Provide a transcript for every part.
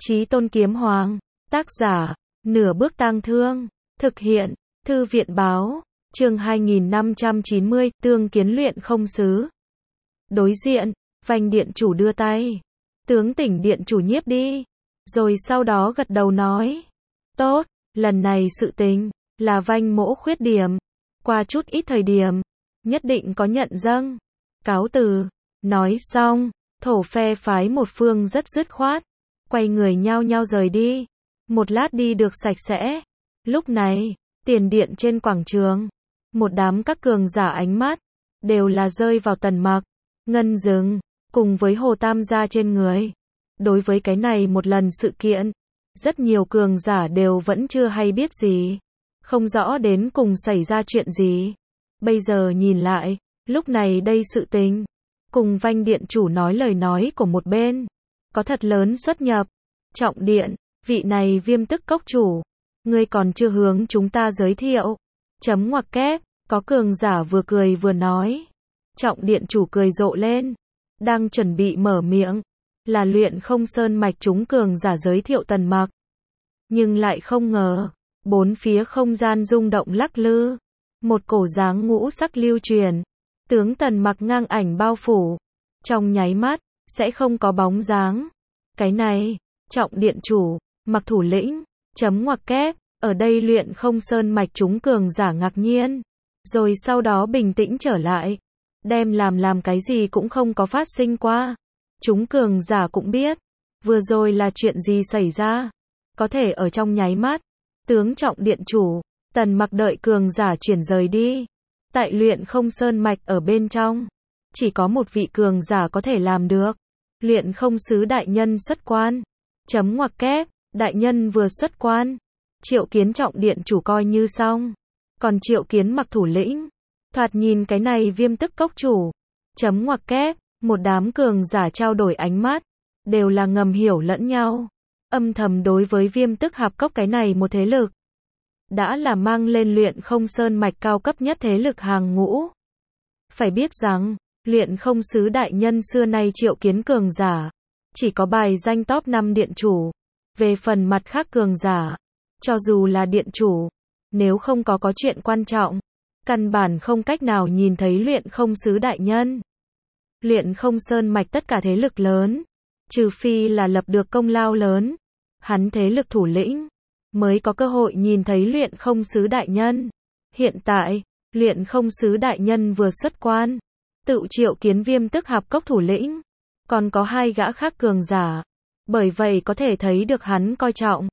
Chí Tôn Kiếm Hoàng. Tác giả, Nửa Bước Tang Thương. Thực hiện, Thư viện báo. Chương 2590, tương kiến luyện không xứ. Đối diện, Vành điện chủ đưa tay. Tướng Tỉnh điện chủ nhiếp đi. Rồi sau đó gật đầu nói. Tốt, lần này sự tình, là Vành mỗ khuyết điểm. Qua chút ít thời điểm, nhất định có nhận dâng. Cáo từ. Nói xong, thổ phe phái một phương rất dứt khoát. Quay người nhao nhao rời đi. Một lát đi được sạch sẽ. Lúc này, tiền điện trên quảng trường, một đám các cường giả ánh mắt, đều là rơi vào Tần Mặc, Ngân Dừng, cùng với Hồ Tam gia trên người. Đối với cái này một lần sự kiện, rất nhiều cường giả đều vẫn chưa hay biết gì, không rõ đến cùng xảy ra chuyện gì. Bây giờ nhìn lại, lúc này đây sự tình, cùng Vành điện chủ nói lời nói của một bên, có thật lớn xuất nhập. Trọng điện, vị này Viêm Tức Cốc chủ, ngươi còn chưa hướng chúng ta giới thiệu. Chấm ngoặc kép, có cường giả vừa cười vừa nói. Trọng điện chủ cười rộ lên, đang chuẩn bị mở miệng, là Luyện Không Sơn mạch chúng cường giả giới thiệu Tần Mặc. Nhưng lại không ngờ, bốn phía không gian rung động lắc lư, một cổ dáng ngũ sắc lưu truyền, tướng Tần Mặc ngang ảnh bao phủ, trong nháy mắt, sẽ không có bóng dáng. Cái này, Trọng điện chủ, Mặc thủ lĩnh, chấm ngoặc kép, ở đây Luyện Không Sơn mạch chúng cường giả ngạc nhiên, rồi sau đó bình tĩnh trở lại, đem làm cái gì cũng không có phát sinh qua. Chúng cường giả cũng biết, vừa rồi là chuyện gì xảy ra, có thể ở trong nháy mắt, tướng Trọng điện chủ, Tần Mặc đợi cường giả chuyển rời đi. Tại Luyện Không Sơn mạch ở bên trong, chỉ có một vị cường giả có thể làm được. Luyện Không sứ đại nhân xuất quan. Chấm ngoặc kép, đại nhân vừa xuất quan, triệu kiến Trọng điện chủ coi như xong. Còn triệu kiến Mặc thủ lĩnh, thoạt nhìn cái này Viêm Tức Cốc chủ. Chấm ngoặc kép, một đám cường giả trao đổi ánh mắt, đều là ngầm hiểu lẫn nhau, âm thầm đối với Viêm Tức Hạp Cốc cái này một thế lực, đã là mang lên Luyện Không Sơn mạch cao cấp nhất thế lực hàng ngũ. Phải biết rằng, Luyện Không sứ đại nhân xưa nay triệu kiến cường giả, chỉ có bài danh top 5 điện chủ. Về phần mặt khác cường giả, cho dù là điện chủ, nếu không có chuyện quan trọng, căn bản không cách nào nhìn thấy Luyện Không sứ đại nhân. Luyện Không Sơn mạch tất cả thế lực lớn, trừ phi là lập được công lao lớn, hắn thế lực thủ lĩnh, mới có cơ hội nhìn thấy Luyện Không sứ đại nhân. Hiện tại, Luyện Không sứ đại nhân vừa xuất quan, tự triệu kiến Viêm Tức Hạp Cốc thủ lĩnh, còn có hai gã khác cường giả, bởi vậy có thể thấy được hắn coi trọng.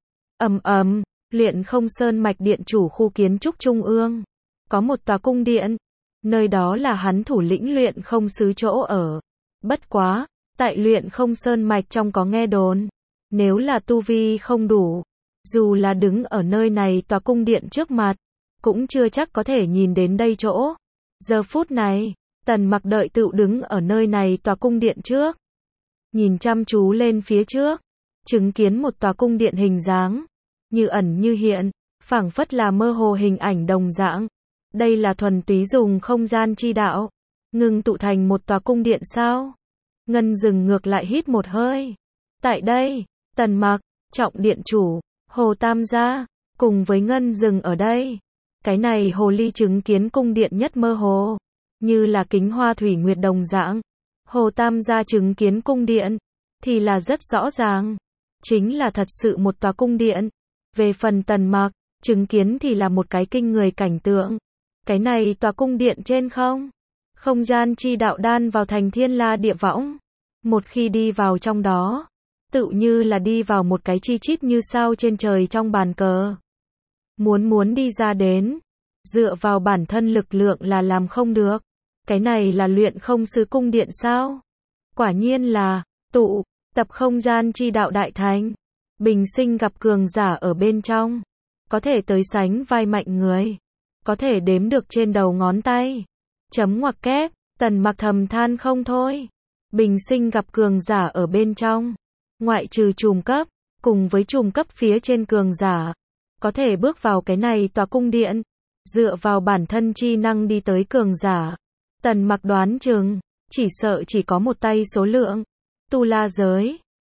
Luyện Không Sơn mạch điện chủ khu kiến trúc trung ương, có một tòa cung điện, nơi đó là hắn thủ lĩnh Luyện Không sứ chỗ ở. Bất quá, tại Luyện Không Sơn mạch trong có nghe đồn, nếu là tu vi không đủ, dù là đứng ở nơi này tòa cung điện trước mặt, cũng chưa chắc có thể nhìn đến đây chỗ. Giờ phút này, Tần Mặc đợi tự đứng ở nơi này tòa cung điện trước, nhìn chăm chú lên phía trước, chứng kiến một tòa cung điện hình dáng, như ẩn như hiện, phảng phất là mơ hồ hình ảnh đồng dạng. Đây là thuần túy dùng không gian chi đạo, ngưng tụ thành một tòa cung điện sao? Ngân Dừng ngược lại hít một hơi. Tại đây, Tần Mặc, Trọng điện chủ, Hồ Tam gia, cùng với Ngân Dừng ở đây. Cái này hồ ly chứng kiến cung điện nhất mơ hồ, như là kính hoa thủy nguyệt đồng dạng. Hồ Tam gia chứng kiến cung điện, thì là rất rõ ràng, chính là thật sự một tòa cung điện. Về phần Tần Mặc, chứng kiến thì là một cái kinh người cảnh tượng. Cái này tòa cung điện trên không gian chi đạo đan vào thành thiên la địa võng. Một khi đi vào trong đó, tự như là đi vào một cái chi chít như sao trên trời trong bàn cờ. Muốn đi ra đến, dựa vào bản thân lực lượng là làm không được. Cái này là Luyện Không sứ cung điện sao? Quả nhiên là tụ tập không gian chi đạo đại thành, bình sinh gặp cường giả ở bên trong, có thể tới sánh vai mạnh người, có thể đếm được trên đầu ngón tay. Chấm ngoặc kép, Tần Mặc thầm than không thôi. Bình sinh gặp cường giả ở bên trong, ngoại trừ trùm cấp, cùng với trùm cấp phía trên cường giả, có thể bước vào cái này tòa cung điện, dựa vào bản thân chi năng đi tới cường giả. Tần Mặc đoán chừng, chỉ sợ chỉ có một tay số lượng. Tu La giới,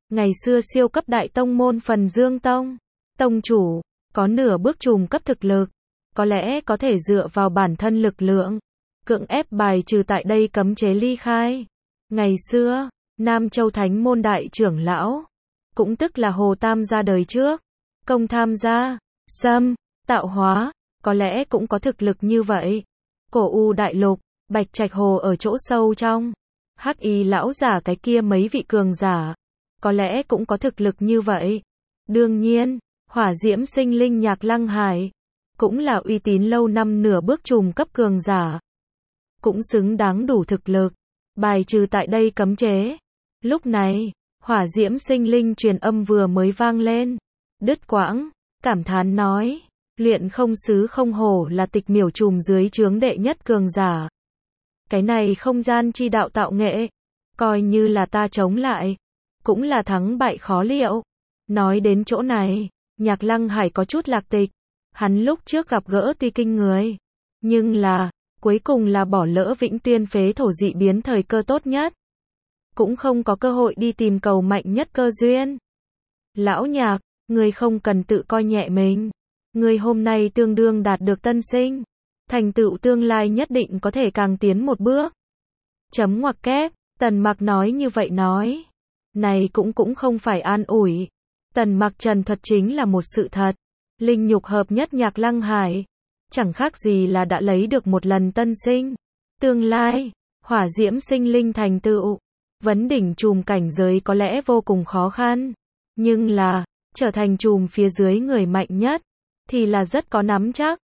Ngày xưa siêu cấp đại tông môn Phần Dương Tông, tông chủ, có nửa bước trùm cấp thực lực, có lẽ có thể dựa vào bản thân lực lượng, cưỡng ép bài trừ tại đây cấm chế ly khai. Ngày xưa, Nam Châu Thánh môn đại trưởng lão, cũng tức là Hồ Tam gia đời trước, công tham gia, xâm, tạo hóa, có lẽ cũng có thực lực như vậy. Cổ U đại lục, Bạch Trạch Hồ ở chỗ sâu trong, Hắc Y lão giả cái kia mấy vị cường giả, có lẽ cũng có thực lực như vậy. Đương nhiên, Hỏa Diễm Sinh Linh Nhạc Lăng Hải, cũng là uy tín lâu năm nửa bước trùm cấp cường giả, cũng xứng đáng đủ thực lực, bài trừ tại đây cấm chế. Lúc này, Hỏa Diễm Sinh Linh truyền âm vừa mới vang lên, đứt quãng, cảm thán nói, Luyện Không Sứ không hổ là Tịch Miểu trùm dưới trướng đệ nhất cường giả. Cái này không gian chi đạo tạo nghệ, coi như là ta chống lại, cũng là thắng bại khó liệu. Nói đến chỗ này, Nhạc Lăng Hải có chút lạc tịch, hắn lúc trước gặp gỡ tuy kinh người, nhưng là, cuối cùng là bỏ lỡ Vĩnh Tuyên phế thổ dị biến thời cơ tốt nhất. Cũng không có cơ hội đi tìm cầu mạnh nhất cơ duyên. Lão Nhạc, ngươi không cần tự coi nhẹ mình. Ngươi hôm nay tương đương đạt được tân sinh. Thành tựu tương lai nhất định có thể càng tiến một bước. Chấm ngoặc kép, Tần Mặc nói như vậy nói. Này cũng không phải an ủi. Tần Mặc trần thuật chính là một sự thật. Linh nhục hợp nhất Nhạc Lăng Hải. Chẳng khác gì là đã lấy được một lần tân sinh. Tương lai, Hỏa Diễm Sinh Linh thành tựu, vấn đỉnh trùm cảnh giới có lẽ vô cùng khó khăn. Nhưng là, trở thành trùm phía dưới người mạnh nhất, thì là rất có nắm chắc.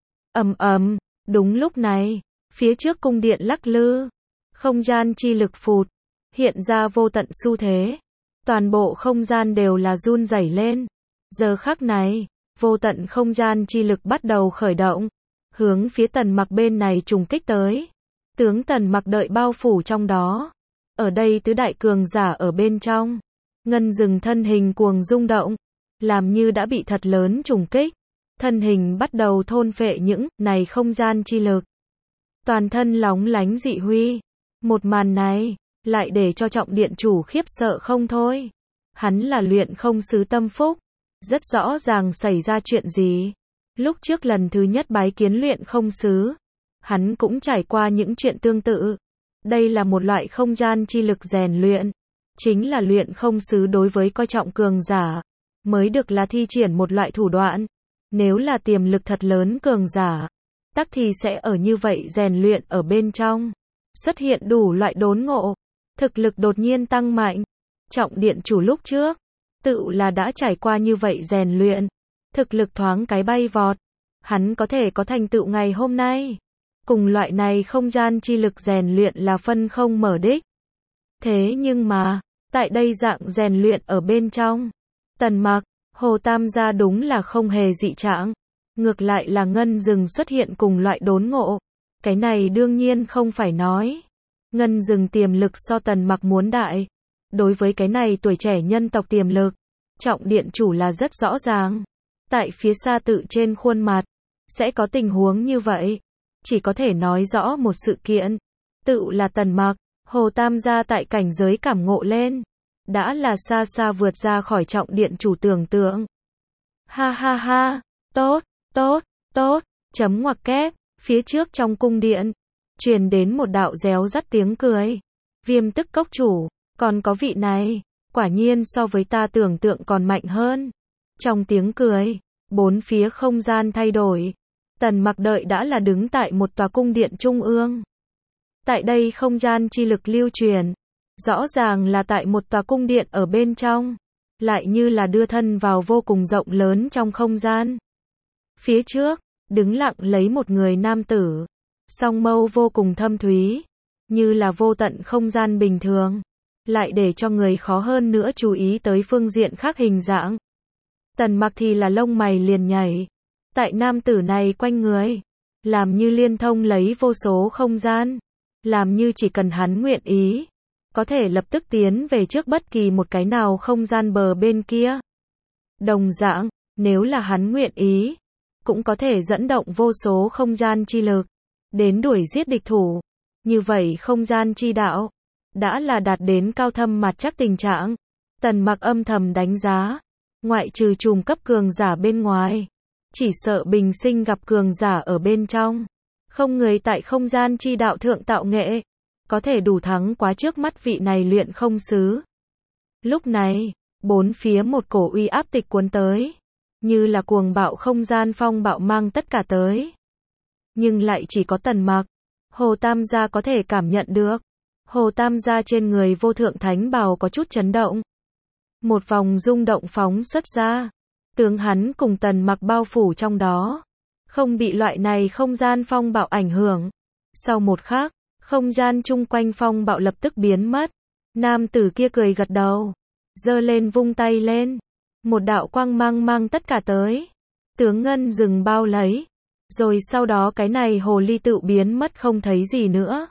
Đúng lúc này, phía trước cung điện lắc lư, không gian chi lực phụt, hiện ra vô tận xu thế. Toàn bộ không gian đều là run rẩy lên. Giờ khắc này, vô tận không gian chi lực bắt đầu khởi động, hướng phía Tần Mặc bên này trùng kích tới. Tướng Tần Mặc đợi bao phủ trong đó. Ở đây tứ đại cường giả ở bên trong. Ngân Dừng thân hình cuồng rung động, làm như đã bị thật lớn trùng kích. Thân hình bắt đầu thôn phệ những này không gian chi lực. Toàn thân lóng lánh dị huy. Một màn này, lại để cho Trọng Điện chủ khiếp sợ không thôi. Hắn là Luyện Không Sứ tâm phúc. Rất rõ ràng xảy ra chuyện gì. Lúc trước lần thứ nhất bái kiến Luyện Không Sứ, hắn cũng trải qua những chuyện tương tự. Đây là một loại không gian chi lực rèn luyện. Chính là Luyện Không Sứ đối với coi trọng cường giả, mới được là thi triển một loại thủ đoạn. Nếu là tiềm lực thật lớn cường giả, tắc thì sẽ ở như vậy rèn luyện ở bên trong. Xuất hiện đủ loại đốn ngộ, thực lực đột nhiên tăng mạnh. Trọng Điện chủ lúc trước, tự là đã trải qua như vậy rèn luyện. Thực lực thoáng cái bay vọt, hắn có thể có thành tựu ngày hôm nay. Cùng loại này không gian chi lực rèn luyện là phân không mở đích. Thế nhưng mà, tại đây dạng rèn luyện ở bên trong, Tần Mặc, Hồ Tam gia đúng là không hề dị trạng. Ngược lại là Ngân Dừng xuất hiện cùng loại đốn ngộ. Cái này đương nhiên không phải nói. Ngân Dừng tiềm lực so Tần Mặc muốn đại. Đối với cái này tuổi trẻ nhân tộc tiềm lực, Trọng Điện chủ là rất rõ ràng. Tại phía xa tự trên khuôn mặt, sẽ có tình huống như vậy. Chỉ có thể nói rõ một sự kiện. Tự là Tần Mặc, Hồ Tam gia tại cảnh giới cảm ngộ lên. Đã là xa xa vượt ra khỏi Trọng Điện chủ tưởng tượng. Ha ha ha, tốt, chấm ngoặc kép, phía trước trong cung điện, truyền đến một đạo réo rắt tiếng cười. Viêm Tức Cốc chủ, còn có vị này, quả nhiên so với ta tưởng tượng còn mạnh hơn. Trong tiếng cười, bốn phía không gian thay đổi. Tần Mặc đợi đã là đứng tại một tòa cung điện trung ương. Tại đây không gian chi lực lưu truyền, rõ ràng là tại một tòa cung điện ở bên trong, lại như là đưa thân vào vô cùng rộng lớn trong không gian. Phía trước, đứng lặng lấy một người nam tử, song mâu vô cùng thâm thúy, như là vô tận không gian bình thường, lại để cho người khó hơn nữa chú ý tới phương diện khác hình dạng. Tần Mặc thì là lông mày liền nhảy, tại nam tử này quanh người, làm như liên thông lấy vô số không gian, làm như chỉ cần hắn nguyện ý, có thể lập tức tiến về trước bất kỳ một cái nào không gian bờ bên kia. Đồng dạng, nếu là hắn nguyện ý, cũng có thể dẫn động vô số không gian chi lực, đến đuổi giết địch thủ. Như vậy không gian chi đạo, đã là đạt đến cao thâm mặt chắc tình trạng. Tần Mặc âm thầm đánh giá, ngoại trừ trùm cấp cường giả bên ngoài, chỉ sợ bình sinh gặp cường giả ở bên trong, không người tại không gian chi đạo thượng tạo nghệ, có thể đủ thắng quá trước mắt vị này luyện không sứ. Lúc này, bốn phía một cổ uy áp tịch cuốn tới, như là cuồng bạo không gian phong bạo mang tất cả tới. Nhưng lại chỉ có Tần Mặc, Hồ Tam gia có thể cảm nhận được. Hồ Tam gia trên người vô thượng thánh bào có chút chấn động. Một vòng rung động phóng xuất ra, tướng hắn cùng Tần Mặc bao phủ trong đó, không bị loại này không gian phong bạo ảnh hưởng. Sau một khắc, không gian chung quanh phong bạo lập tức biến mất. Nam tử kia cười gật đầu, giơ lên vung tay lên, một đạo quang mang mang tất cả tới. Tướng ngân rừng bao lấy, rồi sau đó cái này hồ ly tự biến mất không thấy gì nữa.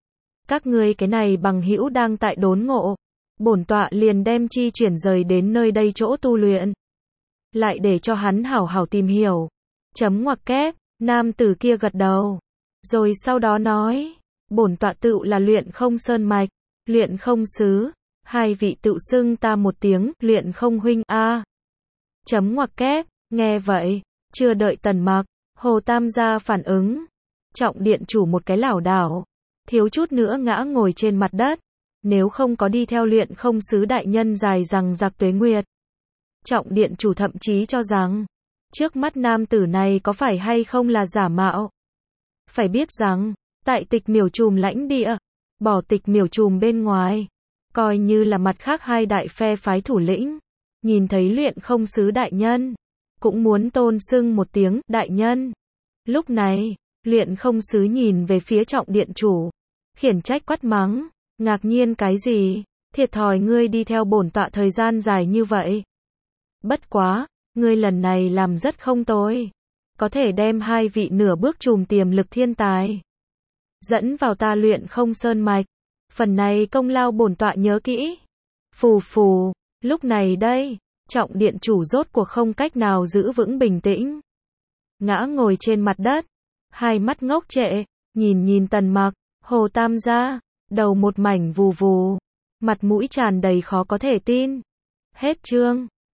Các ngươi cái này bằng hữu đang tại đốn ngộ, bổn tọa liền đem chi chuyển rời đến nơi đây chỗ tu luyện, lại để cho hắn hảo hảo tìm hiểu. Chấm ngoặc kép, nam tử kia gật đầu, rồi sau đó nói, bổn tọa tựu là luyện không sơn mạch, luyện không sứ, hai vị tựu xưng ta một tiếng, luyện không huynh a. Chấm ngoặc kép, nghe vậy, chưa đợi Tần Mặc, Hồ Tam gia phản ứng, Trọng điện chủ một cái lảo đảo, thiếu chút nữa ngã ngồi trên mặt đất, nếu không có đi theo luyện không sứ đại nhân dài rằng giặc tuế nguyệt. Trọng điện chủ thậm chí cho rằng, trước mắt nam tử này có phải hay không là giả mạo. Phải biết rằng, tại tịch miểu trùm lãnh địa, bỏ tịch miểu trùm bên ngoài, coi như là mặt khác hai đại phe phái thủ lĩnh, nhìn thấy luyện không sứ đại nhân, cũng muốn tôn xưng một tiếng đại nhân. Lúc này, luyện không sứ nhìn về phía trọng điện chủ, khiển trách quát mắng, ngạc nhiên cái gì, thiệt thòi ngươi đi theo bổn tọa thời gian dài như vậy. Bất quá, ngươi lần này làm rất không tồi, có thể đem hai vị nửa bước trùm tiềm lực thiên tài dẫn vào ta luyện không sơn mạch, phần này công lao bổn tọa nhớ kỹ. Phù phù, lúc này đây, trọng điện chủ rốt cuộc không cách nào giữ vững bình tĩnh, ngã ngồi trên mặt đất, hai mắt ngốc trệ, nhìn Tần Mặc, Hồ Tam gia, đầu một mảnh vù vù, mặt mũi tràn đầy khó có thể tin. Hết chương.